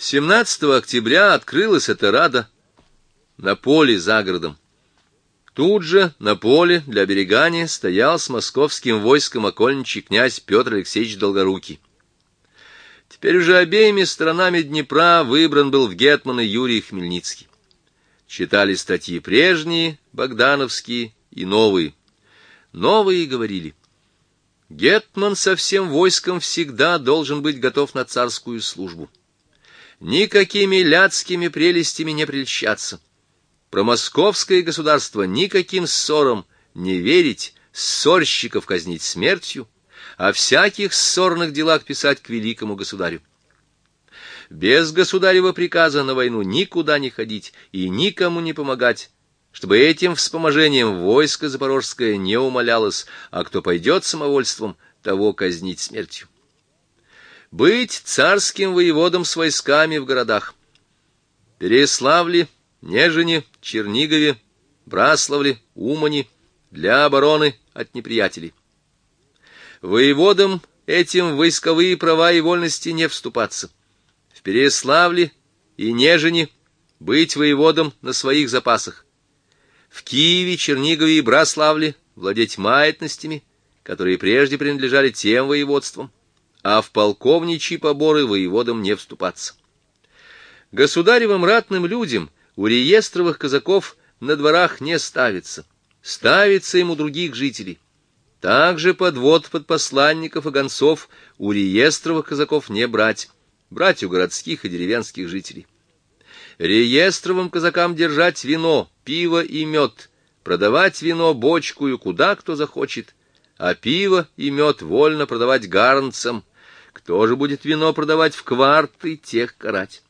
17 октября открылась эта рада на поле за городом. Тут же на поле для оберегания стоял с московским войском окольничий князь Петр Алексеевич Долгорукий. Теперь уже обеими сторонами Днепра выбран был в гетманы Юрий Хмельницкий. Читали статьи прежние, богдановские и новые. Новые говорили: гетман со всем войском всегда должен быть готов на царскую службу. Никакими ляцкими прелестями не прельщаться. Про московское государство никаким ссорам не верить, ссорщиков казнить смертью, о всяких ссорных делах писать к великому государю. Без государева приказа на войну никуда не ходить и никому не помогать, чтобы этим вспоможением войско запорожское не умалялось, а кто пойдет самовольством, того казнить смертью. Быть царским воеводом с войсками в городах. Переяславле, Нежине, Чернигове, Браславле, Умани для обороны от неприятелей. Воеводам этим в войсковые права и вольности не вступаться. В Переяславле и Нежине быть воеводом на своих запасах. В Киеве, Чернигове и Браславле владеть маятностями, которые прежде принадлежали тем воеводствам, а в полковничьи поборы воеводам не вступаться. Государевым ратным людям у реестровых казаков на дворах не ставится. Ставится им у других жителей. Также подвод под посланников и гонцов у реестровых казаков не брать. Брать у городских и деревенских жителей. Реестровым казакам держать вино, пиво и мед, продавать вино бочкую куда кто захочет, а пиво и мед вольно продавать гарнцам. Кто же будет вино продавать в кварты, тех карать.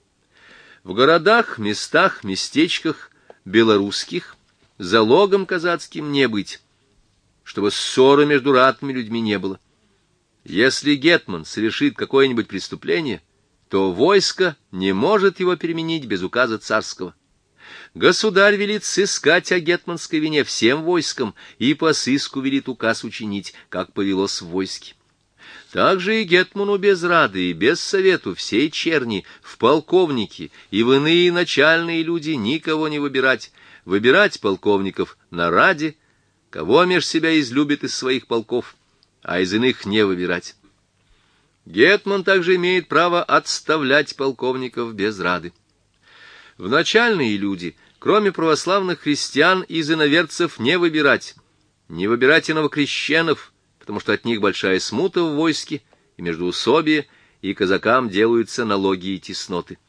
В городах, местах, местечках белорусских залогом казацким не быть, чтобы ссоры между ратными людьми не было. Если гетман совершит какое-нибудь преступление, то войско не может его переменить без указа царского. Государь велит сыскать о гетманской вине всем войском и по сыску велит указ учинить, как повелось в войске. Также и гетману без рады и без совету всей черни в полковники и в иные начальные люди никого не выбирать. Выбирать полковников на раде, кого меж себя излюбит из своих полков, а из иных не выбирать. Гетман также имеет право отставлять полковников без рады. В начальные люди, кроме православных христиан, из иноверцев не выбирать и новокрещенов, потому что от них большая смута в войске, и междоусобие, и казакам делаются налоги и тесноты.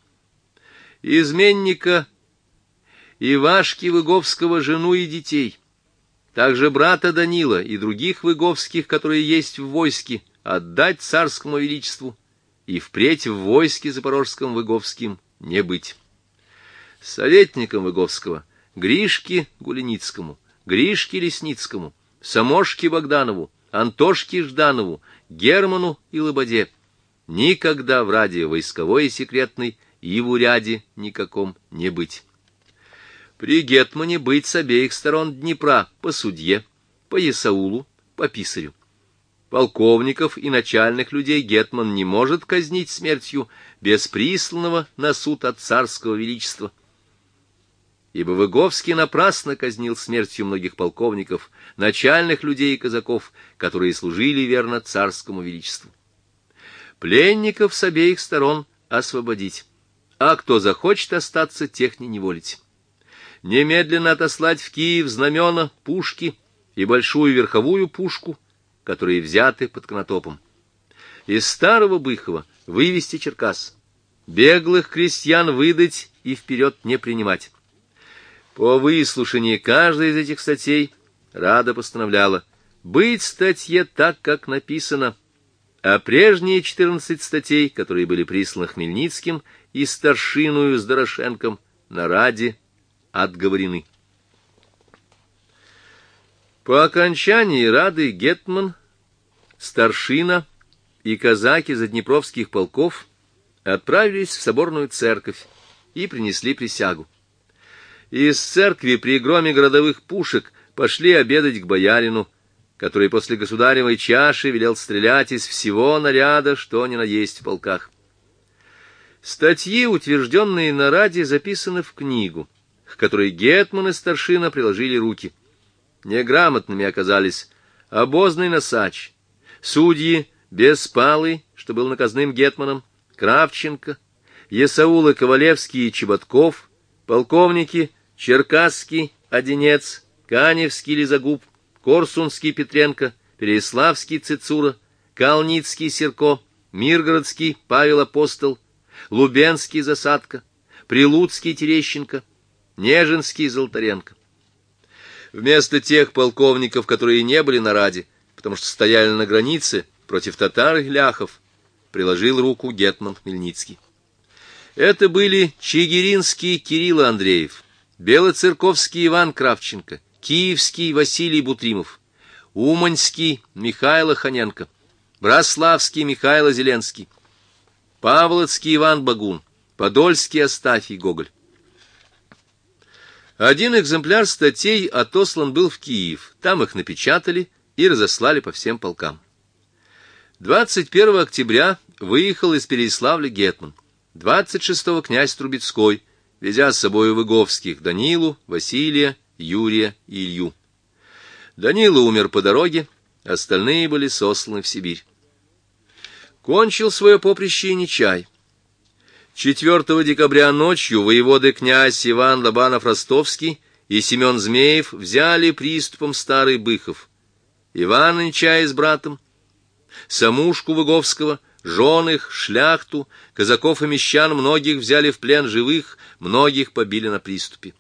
Изменника Ивашки Выговского жену и детей, также брата Данила и других выговских, которые есть в войске, отдать царскому величеству, и впредь в войске запорожском выговским не быть. Советникам Выговского Гришке Гуленицкому, Гришке Лесницкому, Самошке Богданову, Антошке Жданову, Герману и Лободе никогда в раде войсковой и секретной и в уряде никаком не быть. При гетмане быть с обеих сторон Днепра по судье, по есаулу, по писарю. Полковников и начальных людей гетман не может казнить смертью без присланного на суд от царского величества. Ибо Выговский напрасно казнил смертью многих полковников, начальных людей и казаков, которые служили верно царскому величеству. Пленников с обеих сторон освободить, а кто захочет остаться, тех не неволить. Немедленно отослать в Киев знамена, пушки и большую верховую пушку, которые взяты под Конотопом. Из Старого Быхова вывести Черкас, беглых крестьян выдать и вперед не принимать. По выслушании каждой из этих статей Рада постановляла быть статье так, как написано, а прежние 14 статей, которые были присланы Хмельницким и старшиною с Дорошенком, на Раде отговорены. По окончании Рады гетман, старшина и казаки заднепровских полков отправились в соборную церковь и принесли присягу. Из церкви при громе городовых пушек пошли обедать к боярину, который после государевой чаши велел стрелять из всего наряда, что ни на есть в полках. Статьи, утвержденные на Раде, записаны в книгу, к которой гетман и старшина приложили руки. Неграмотными оказались обозный Носач, судьи Беспалый, что был наказным гетманом, Кравченко, Есаулы Ковалевский и Чеботков, полковники Черкасский, Одинец, Каневский Лизагуб, Корсунский Петренко, Переяславский Цицура, Калницкий Серко, Миргородский Павел Апостол, Лубенский Засадка, Прилуцкий Терещенко, Нежинский Золотаренко. Вместо тех полковников, которые не были на Раде, потому что стояли на границе против татар и ляхов, приложил руку гетман Хмельницкий. Это были Чигиринский Кирилл Андреев, Белоцерковский Иван Кравченко, Киевский Василий Бутримов, Уманьский Михаил Ханенко, Браславский Михаил Зеленский, Павловский Иван Багун, Подольский Астафий Гоголь. Один экземпляр статей отослан был в Киев, там их напечатали и разослали по всем полкам. 21 октября выехал из Переяславля гетман, 26-го князь Трубецкой, везя с собой Выговских Данилу, Василия, Юрия и Илью. Данила умер по дороге, остальные были сосланы в Сибирь. Кончил свое поприще и Нечай. 4 декабря ночью воеводы князь Иван Лобанов-Ростовский и Семен Змеев взяли приступом Старый Быхов. Иван Нечай с братом, Самушку Выговского, жен их, шляхту, казаков и мещан многих взяли в плен живых, многих побили на приступе.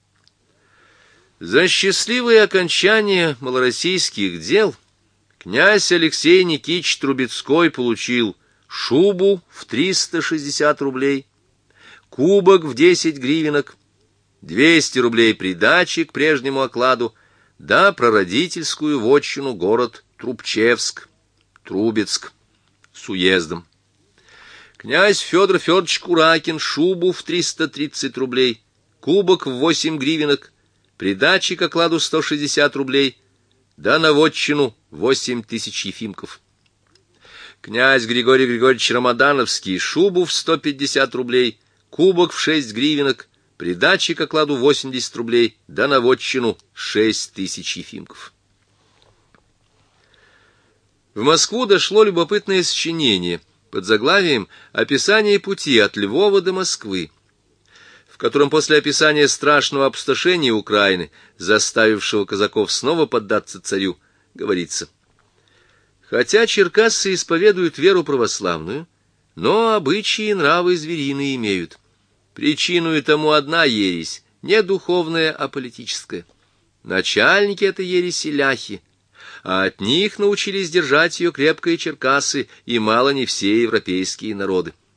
За счастливое окончание малороссийских дел князь Алексей Никитич Трубецкой получил шубу в 360 рублей, кубок в 10 гривенок, 200 рублей придачи к прежнему окладу, да прародительскую вотчину город Трубчевск, Трубецк, с уездом. Князь Федор Федорович Куракин шубу в 330 рублей, кубок в 8 гривенок, придачи к окладу 160 рублей, да на вотчину 8000 ефимков. Князь Григорий Григорьевич Рамадановский шубу в 150 рублей, кубок в 6 гривенок, придачи к окладу 80 рублей, да на вотчину 6000 ефимков. В Москву дошло любопытное сочинение под заглавием «Описание пути от Львова до Москвы», в котором после описания страшного опустошения Украины, заставившего казаков снова поддаться царю, говорится: «Хотя черкассы исповедуют веру православную, но обычаи и нравы звериные имеют. Причиною тому одна ересь, не духовная, а политическая. Начальники этой ереси ляхи, а от них научились держать ее крепкие черкассы и мало не все европейские народы.